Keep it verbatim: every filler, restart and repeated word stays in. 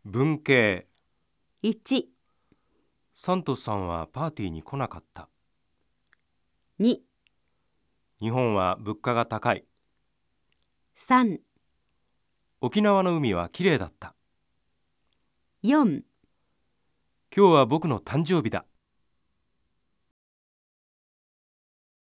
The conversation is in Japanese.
文系。 いち、 サントスさんはパーティーに来なかった。 に、 日本は物価が高い。 さん、 沖縄の海はきれいだった。 よん今日は僕の誕生日だ。